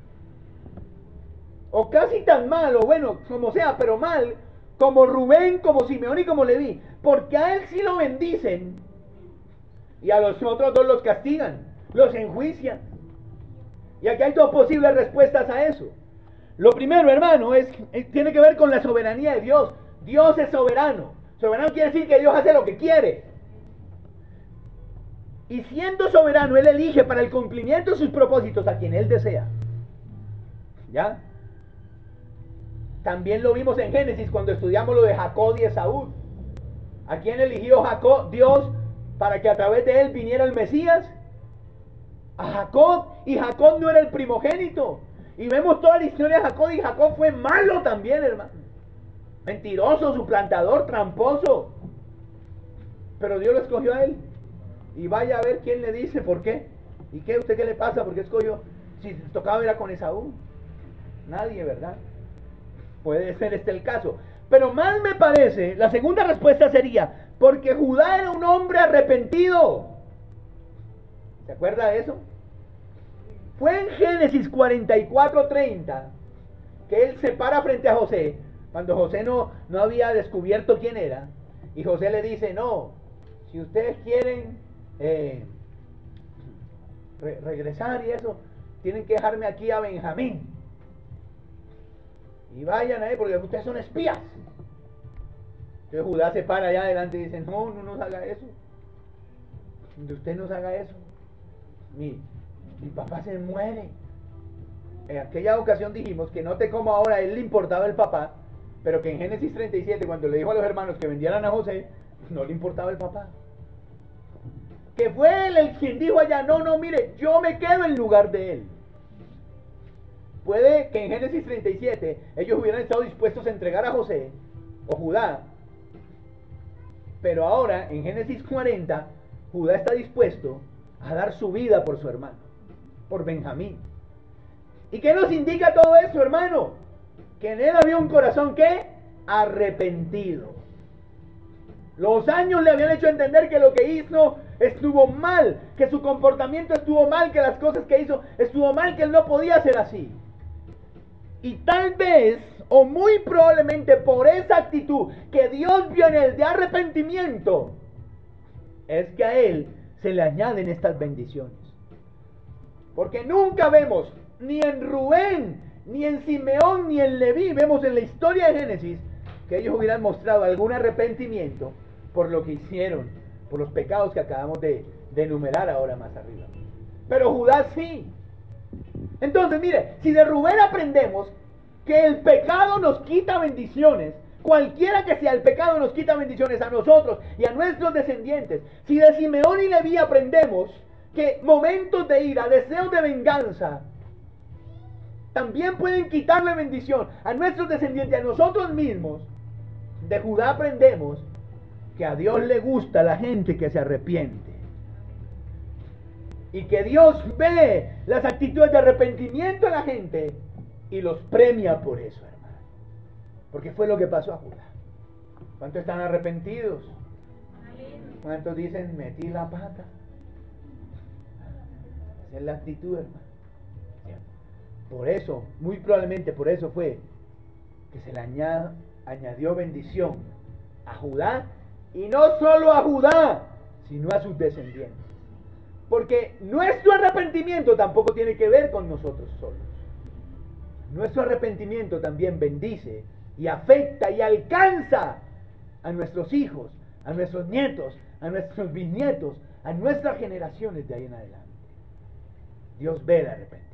o casi tan mal, o bueno, como sea, pero mal, como Rubén, como Simeón y como Leví, porque a él sí lo bendicen y a los otros dos los castigan, los enjuician. Y aquí hay dos posibles respuestas a eso. Lo primero, hermano, tiene que ver con la soberanía de Dios. Dios es soberano. Soberano quiere decir que Dios hace lo que quiere. Y siendo soberano, Él elige para el cumplimiento de sus propósitos a quien Él desea. ¿Ya? También lo vimos en Génesis cuando estudiamos lo de Jacob y Esaú. ¿A quién eligió Jacob, Dios, para que a través de él viniera el Mesías? A Jacob. Y Jacob no era el primogénito. Y vemos toda la historia de Jacob, y Jacob fue malo también, hermano. Mentiroso, suplantador, tramposo. Pero Dios lo escogió a él. Y vaya a ver quién le dice por qué. ¿Y qué? ¿Usted qué le pasa? ¿Por qué escogió? Si tocaba era con Esaú. Nadie, ¿verdad? Puede ser este el caso. Pero más me parece, la segunda respuesta sería, porque Judá era un hombre arrepentido. ¿Se acuerda de eso? Fue en Génesis 44:30 que él se para frente a José, cuando José no había descubierto quién era, y José le dice, no, si ustedes quieren regresar y eso, tienen que dejarme aquí a Benjamín. Y vayan ahí porque ustedes son espías. Entonces Judá se para allá adelante y dice, no nos haga eso. Usted nos haga eso. Mi papá se muere. En aquella ocasión dijimos que note cómo ahora a él le importaba el papá, pero que en Génesis 37, cuando le dijo a los hermanos que vendieran a José, no le importaba el papá. Que fue él el quien dijo allá, no, mire, yo me quedo en lugar de él. Puede que en Génesis 37 ellos hubieran estado dispuestos a entregar a José o Judá, pero ahora en Génesis 40 Judá está dispuesto a dar su vida por su hermano, por Benjamín. ¿Y qué nos indica todo eso, hermano? Que en él había un corazón ¿qué? Arrepentido. Los años le habían hecho entender que lo que hizo estuvo mal, que su comportamiento estuvo mal, que las cosas que hizo estuvo mal, que él no podía ser así. Y tal vez, o muy probablemente por esa actitud que Dios vio en él de arrepentimiento, es que a él se le añaden estas bendiciones. Porque nunca vemos, ni en Rubén, ni en Simeón, ni en Leví, vemos en la historia de Génesis, que ellos hubieran mostrado algún arrepentimiento por lo que hicieron, por los pecados que acabamos de enumerar ahora más arriba. Pero Judá sí. Entonces, mire, si de Rubén aprendemos que el pecado nos quita bendiciones, cualquiera que sea el pecado nos quita bendiciones a nosotros y a nuestros descendientes. Si de Simeón y Leví aprendemos que momentos de ira, deseos de venganza, también pueden quitarle bendición a nuestros descendientes, a nosotros mismos, de Judá aprendemos que a Dios le gusta la gente que se arrepiente. Y que Dios ve las actitudes de arrepentimiento de la gente y los premia por eso, hermano. Porque fue lo que pasó a Judá. ¿Cuántos están arrepentidos? ¿Cuántos dicen, metí la pata? Esa es la actitud, hermano. Por eso, muy probablemente por eso fue que se le añadió bendición a Judá, y no solo a Judá, sino a sus descendientes. Porque nuestro arrepentimiento tampoco tiene que ver con nosotros solos. Nuestro arrepentimiento también bendice y afecta y alcanza a nuestros hijos, a nuestros nietos, a nuestros bisnietos, a nuestras generaciones de ahí en adelante. Dios ve el arrepentimiento.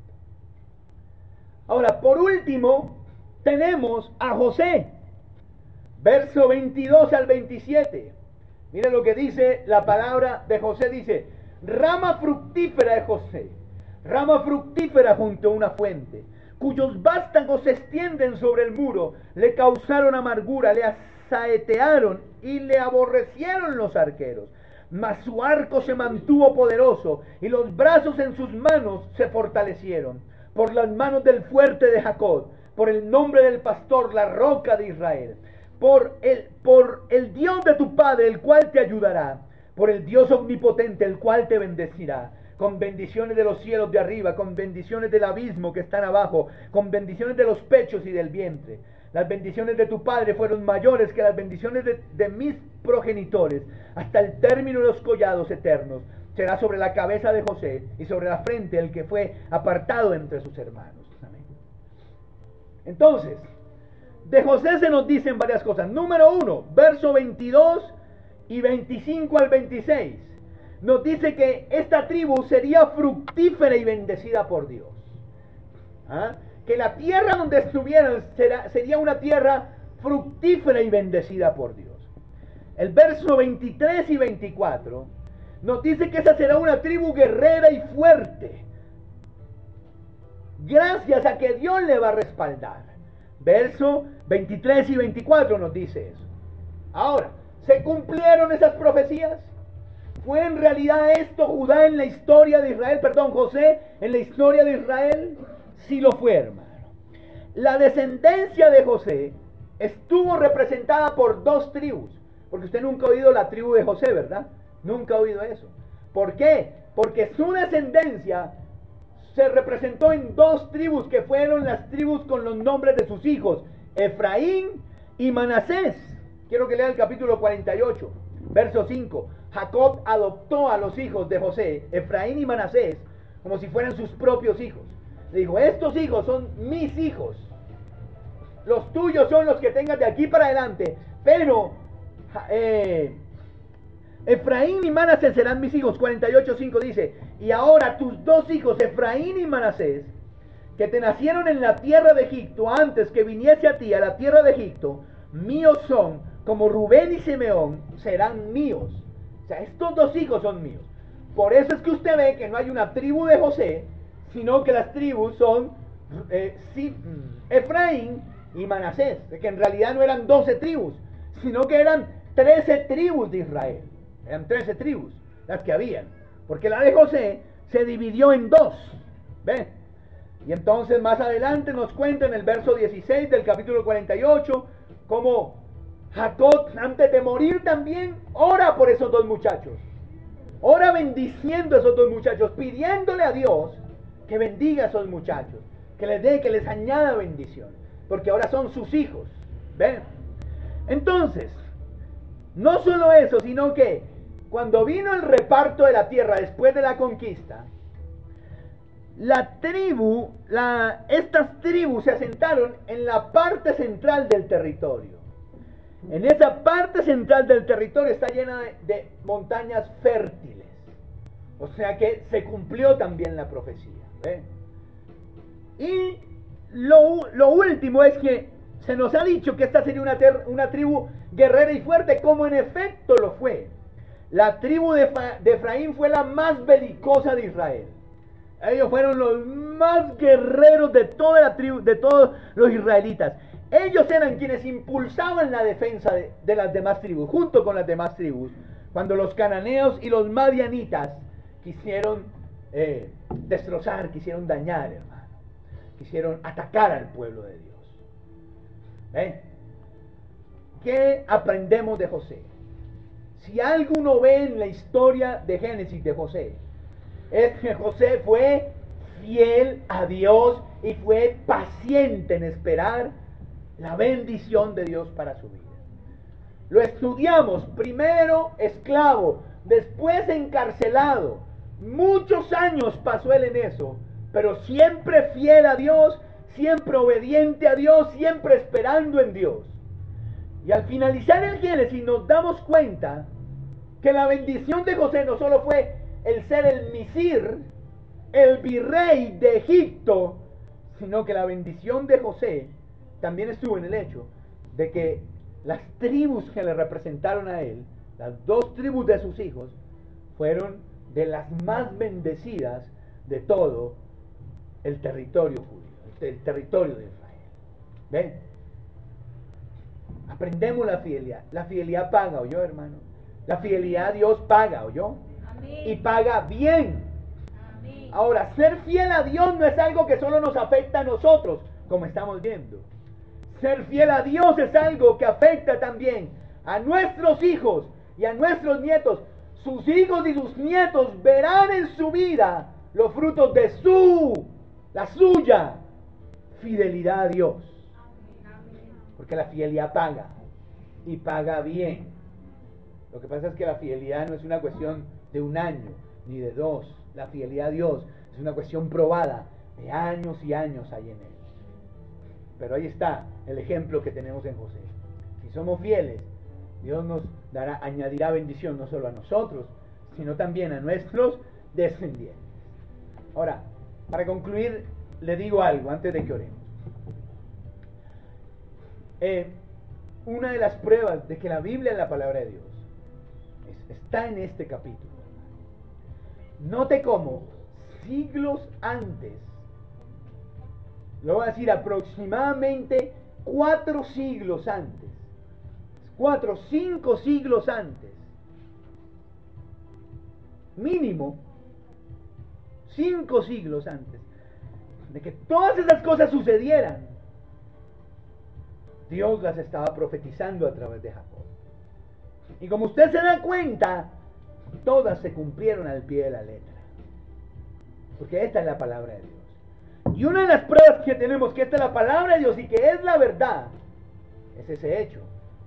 Ahora, por último, tenemos a José. Verso 22 al 27. Mira lo que dice la palabra de José. Dice, rama fructífera de José, rama fructífera junto a una fuente, cuyos vástagos se extienden sobre el muro, le causaron amargura, le asaetearon y le aborrecieron los arqueros. Mas su arco se mantuvo poderoso y los brazos en sus manos se fortalecieron. Por las manos del fuerte de Jacob, por el nombre del pastor, la roca de Israel. Por el Dios de tu Padre, el cual te ayudará, por el Dios omnipotente, el cual te bendecirá, con bendiciones de los cielos de arriba, con bendiciones del abismo que están abajo, con bendiciones de los pechos y del vientre. Las bendiciones de tu Padre fueron mayores que las bendiciones de mis progenitores, hasta el término de los collados eternos. Será sobre la cabeza de José y sobre la frente el que fue apartado entre sus hermanos. Amén. Entonces, de José se nos dicen varias cosas. Número 1, verso 22 y 25 al 26. nos dice que esta tribu sería fructífera y bendecida por Dios. ¿Ah? Que la tierra donde estuvieran sería una tierra fructífera y bendecida por Dios. El verso 23 y 24 nos dice que esa será una tribu guerrera y fuerte, gracias a que Dios le va a respaldar. Verso 23 y 24 nos dice eso. Ahora, ¿se cumplieron esas profecías? ¿Fue en realidad esto Judá en la historia de Israel? Perdón, José en la historia de Israel. Sí lo fue, hermano. La descendencia de José estuvo representada por dos tribus. Porque usted nunca ha oído la tribu de José, ¿verdad? Nunca ha oído eso. ¿Por qué? Porque su descendencia se representó en dos tribus que fueron las tribus con los nombres de sus hijos, Efraín y Manasés. Quiero que lea el capítulo 48, verso 5. Jacob adoptó a los hijos de José, Efraín y Manasés, como si fueran sus propios hijos. Le dijo, estos hijos son mis hijos. Los tuyos son los que tengas de aquí para adelante. Pero Efraín y Manasés serán mis hijos. 48:5 dice, y ahora tus dos hijos, Efraín y Manasés, que te nacieron en la tierra de Egipto, antes que viniese a ti a la tierra de Egipto, míos son, como Rubén y Simeón serán míos. O sea, estos dos hijos son míos. Por eso es que usted ve que no hay una tribu de José, sino que las tribus son Efraín y Manasés, que en realidad no eran 12 tribus, sino que eran 13 tribus de Israel. Eran 13 tribus las que habían, porque la de José se dividió en dos. ¿Ve? Y entonces más adelante nos cuenta en el verso 16 del capítulo 48 cómo Jacob, antes de morir también, ora por esos dos muchachos. Ora bendiciendo a esos dos muchachos, pidiéndole a Dios que bendiga a esos muchachos, que les dé, que les añada bendición, porque ahora son sus hijos. ¿Ven? Entonces, no solo eso, sino que cuando vino el reparto de la tierra después de la conquista, estas tribus se asentaron en la parte central del territorio. En esa parte central del territorio está llena de montañas fértiles. O sea que se cumplió también la profecía. ¿Ve? Y lo último es que se nos ha dicho que esta sería una tribu guerrera y fuerte, como en efecto lo fue. La tribu de Efraín fue la más belicosa de Israel. Ellos fueron los más guerreros de toda la tribu, de todos los israelitas. Ellos eran quienes impulsaban la defensa de las demás tribus, junto con las demás tribus, cuando los cananeos y los madianitas quisieron destrozar, quisieron dañar, hermano, quisieron atacar al pueblo de Dios. ¿Qué aprendemos de José? Si algo uno ve en la historia de Génesis de José, es que José fue fiel a Dios y fue paciente en esperar la bendición de Dios para su vida. Lo estudiamos, primero esclavo, después encarcelado. Muchos años pasó él en eso, pero siempre fiel a Dios, siempre obediente a Dios, siempre esperando en Dios. Y al finalizar el Génesis nos damos cuenta que la bendición de José no solo fue el ser el misir, el virrey de Egipto, sino que la bendición de José también estuvo en el hecho de que las tribus que le representaron a él, las dos tribus de sus hijos, fueron de las más bendecidas de todo el territorio judío, el territorio de Israel. ¿Ven? Aprendemos la fidelidad. La fidelidad paga, ¿oyó, hermano? La fidelidad a Dios paga, ¿oyó? Amén. Y paga bien. Amén. Ahora, ser fiel a Dios no es algo que solo nos afecta a nosotros, como estamos viendo. Ser fiel a Dios es algo que afecta también a nuestros hijos y a nuestros nietos. Sus hijos y sus nietos verán en su vida los frutos de la suya fidelidad a Dios. Porque la fidelidad paga, y paga bien. Lo que pasa es que la fidelidad no es una cuestión de un año, ni de dos. La fidelidad a Dios es una cuestión probada de años y años hay en él. Pero ahí está el ejemplo que tenemos en José. Si somos fieles, Dios nos añadirá bendición no solo a nosotros, sino también a nuestros descendientes. Ahora, para concluir, le digo algo antes de que oremos. Una de las pruebas de que la Biblia es la palabra de Dios está en este capítulo. Note cómo siglos antes, lo voy a decir aproximadamente 4 siglos antes, 5 siglos antes, mínimo 5 siglos antes de que todas esas cosas sucedieran, Dios las estaba profetizando a través de Jacob. Y como usted se da cuenta, todas se cumplieron al pie de la letra. Porque esta es la palabra de Dios. Y una de las pruebas que tenemos que esta es la palabra de Dios y que es la verdad, es ese hecho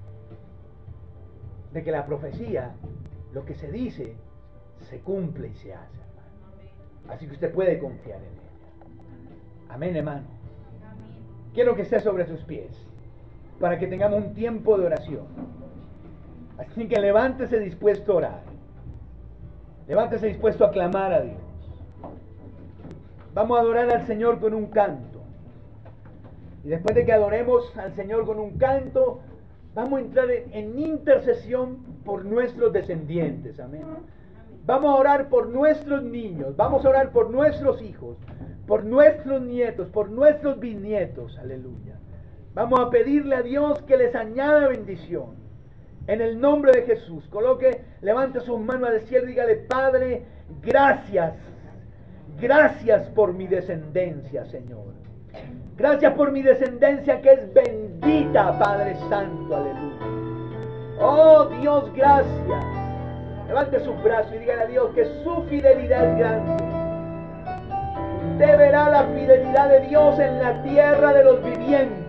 de que la profecía, lo que se dice, se cumple y se hace, hermano. Así que usted puede confiar en ella. Amén, hermano. Quiero que esté sobre sus pies para que tengamos un tiempo de oración. Así que levántese dispuesto a orar. Levántese dispuesto a clamar a Dios. Vamos a adorar al Señor con un canto. Y después de que adoremos al Señor con un canto, vamos a entrar en intercesión por nuestros descendientes. Amén. Vamos a orar por nuestros niños. Vamos a orar por nuestros hijos, por nuestros nietos, por nuestros bisnietos. Aleluya. Vamos a pedirle a Dios que les añada bendición. En el nombre de Jesús, levante sus manos al cielo y dígale: Padre, gracias. Gracias por mi descendencia, Señor. Gracias por mi descendencia que es bendita, Padre Santo. Aleluya. Oh Dios, gracias. Levante sus brazos y dígale a Dios que su fidelidad es grande. Usted verá la fidelidad de Dios en la tierra de los vivientes.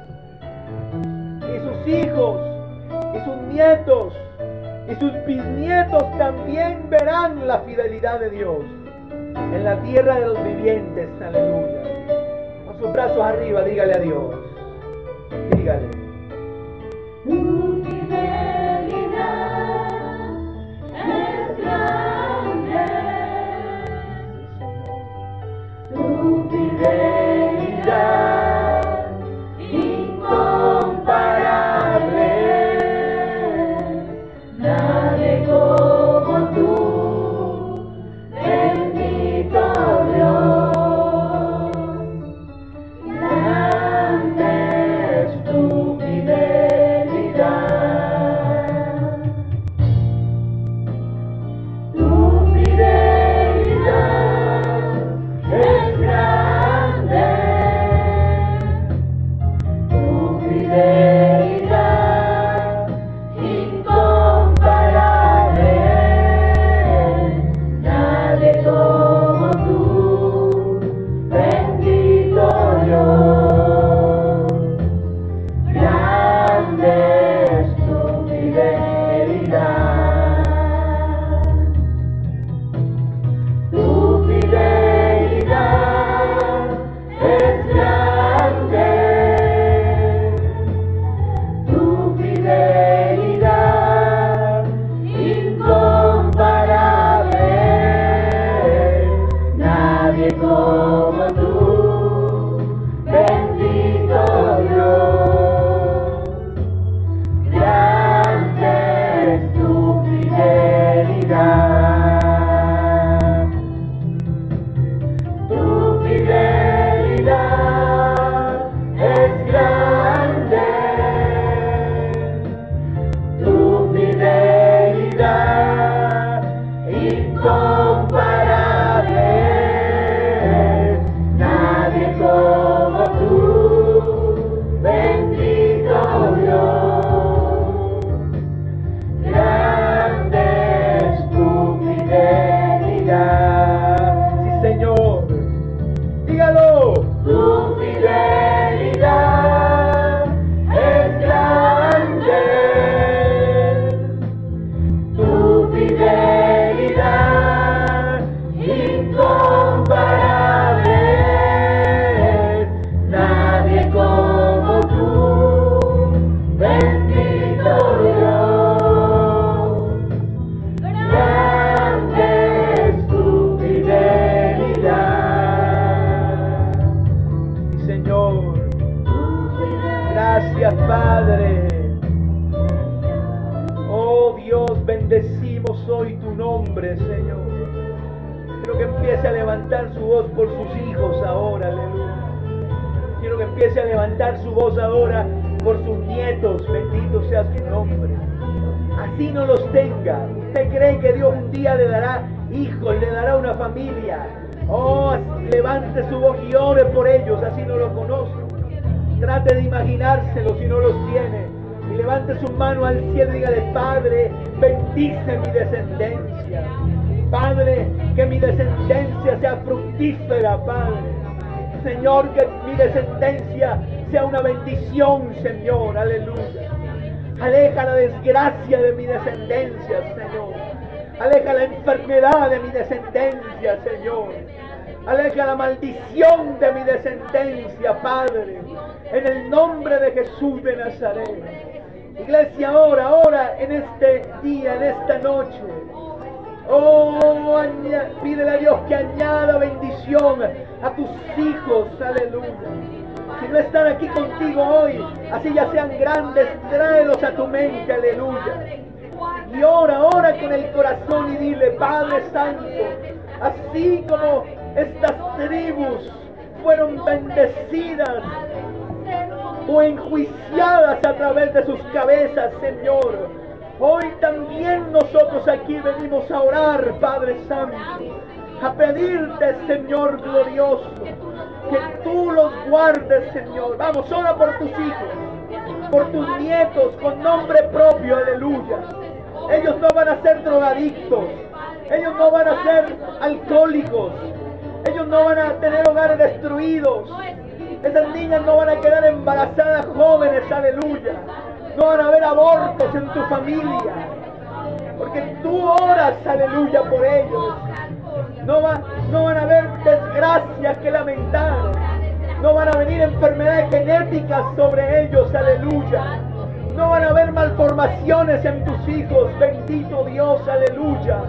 Y sus hijos, y sus nietos, y sus bisnietos también verán la fidelidad de Dios en la tierra de los vivientes. Aleluya. Con sus brazos arriba, dígale a Dios. Dígale. Tu fidelidad es grande. Tu fidelidad incomparable. Nadie como tú, bendito Dios. Grande es tu Señor. Gracias, Padre. Oh Dios, bendecimos hoy tu nombre, Señor. Quiero que empiece a levantar su voz por sus hijos ahora, aleluya. Quiero que empiece a levantar su voz ahora por sus nietos, bendito sea su nombre. Así no los tenga. ¿Usted cree que Dios un día le dará hijos y le dará una familia? Oh, levante su voz y ore por ellos, así no los conoce. Trate de imaginárselo si no los tiene. Y levante su mano al cielo y dígale: Padre, bendice mi descendencia. Padre, que mi descendencia sea fructífera, Padre. Señor, que mi descendencia sea una bendición, Señor, aleluya. Aleja la desgracia de mi descendencia, Señor. Aleja la enfermedad de mi descendencia, Señor. Aleja la maldición de mi descendencia, Padre. En el nombre de Jesús de Nazaret. Iglesia, ora en este día, en esta noche. Oh, pídele a Dios que añada bendición a tus hijos, aleluya. Si no están aquí contigo hoy, así ya sean grandes, tráelos a tu mente, aleluya. Y ora con el corazón y dile: Padre Santo, así como estas tribus fueron bendecidas o enjuiciadas a través de sus cabezas, Señor, hoy también nosotros aquí venimos a orar, Padre Santo, a pedirte, Señor glorioso, que tú los guardes, Señor. Vamos, ora por tus hijos, por tus nietos, con nombre propio, aleluya. Ellos no van a ser drogadictos, ellos no van a ser alcohólicos, ellos no van a tener hogares destruidos, esas niñas no van a quedar embarazadas jóvenes, aleluya. No van a haber abortos en tu familia, porque tú oras, aleluya, por ellos. No van a haber desgracias que lamentar. No van a venir enfermedades genéticas sobre ellos, aleluya. No van a haber malformaciones en tus hijos, bendito Dios, aleluya.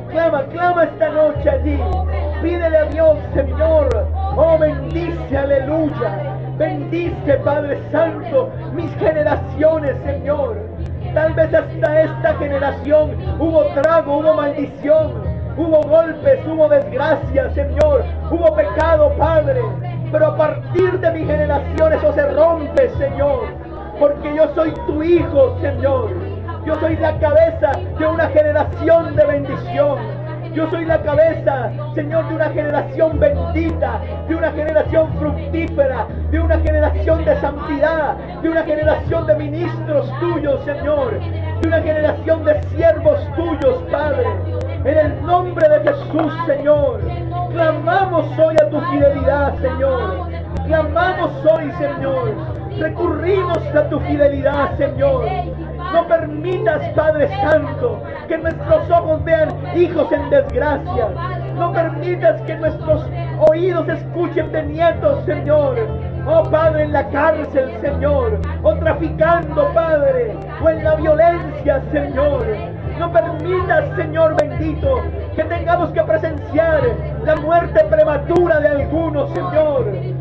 Clama esta noche allí. Pídele a Dios, Señor. Oh, bendice, aleluya. Bendice, Padre Santo, mis generaciones, Señor. Tal vez hasta esta generación hubo trago, hubo maldición, hubo golpes, hubo desgracia, Señor. Hubo pecado, Padre. Pero a partir de mi generación eso se rompe, Señor. Porque yo soy tu hijo, Señor. Yo soy la cabeza de una generación de bendición. Yo soy la cabeza, Señor, de una generación bendita, de una generación fructífera, de una generación de santidad, de una generación de ministros tuyos, Señor, de una generación de siervos tuyos, Padre. En el nombre de Jesús, Señor, clamamos hoy a tu fidelidad, Señor. Clamamos hoy, Señor. Recurrimos a tu fidelidad, Señor. No permitas, Padre Santo, que nuestros ojos vean hijos en desgracia. No permitas que nuestros oídos escuchen de nietos, Señor. Oh, Padre, en la cárcel, Señor. O traficando, Padre. O en la violencia, Señor. No permitas, Señor bendito, que tengamos que presenciar la muerte prematura de algunos, Señor.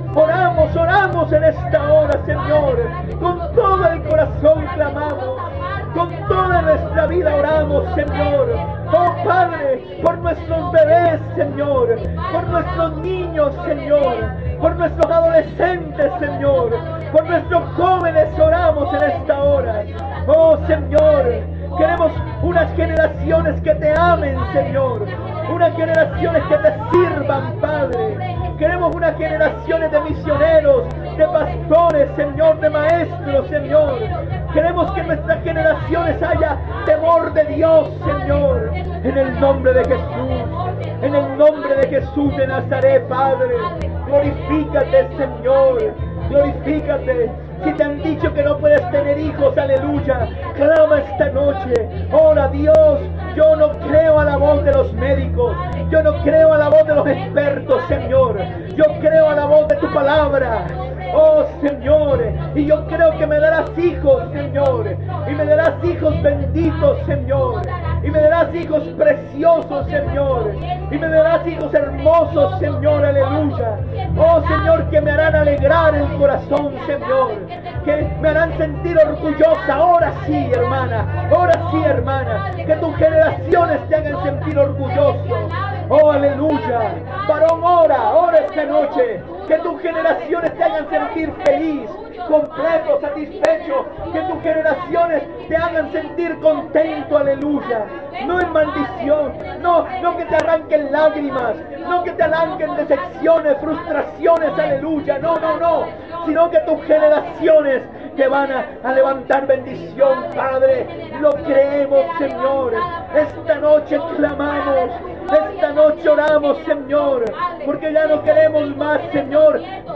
Oramos en esta hora, Señor. Con todo el corazón clamamos. Con toda nuestra vida oramos, Señor. Oh, Padre, por nuestros bebés, Señor. Por nuestros niños, Señor. Por nuestros adolescentes, Señor. Por nuestros jóvenes oramos en esta hora. Oh, Señor. Queremos unas generaciones que te amen, Señor. Unas generaciones que te sirvan, Padre. Queremos unas generaciones de misioneros, de pastores, Señor, de maestros, Señor. Queremos que en nuestras generaciones haya temor de Dios, Señor. En el nombre de Jesús. En el nombre de Jesús de Nazaret, Padre. Glorifícate, Señor. Glorifícate. Si te han dicho que no puedes tener hijos, aleluya, clama esta noche. Ora, Dios, yo no creo a la voz de los médicos. Yo no creo a la voz de los expertos, Señor. Yo creo a la voz de tu palabra. Oh, Señor, y yo creo que me darás hijos, Señor. Y me darás hijos benditos, Señor. Y me darás hijos preciosos, Señor. Y me darás hijos hermosos, Señor, aleluya. Oh, Señor, que me harán alegrar el corazón, Señor. Que me harán sentir orgullosa. Ahora sí, hermana. Ahora sí, hermana. Que tus generaciones te hagan sentir orgulloso. Oh, aleluya. Varón, ora esta noche. Que tus generaciones te hagan sentir feliz, completo, satisfecho. Que tus generaciones te hagan sentir contento, aleluya. No en maldición, no que te arranquen lágrimas, no que te arranquen decepciones, frustraciones, aleluya. No, sino que tus generaciones te van a levantar bendición, Padre. Lo creemos, Señor. Esta noche clamamos, esta noche oramos, Señor, porque ya no queremos más, Señor,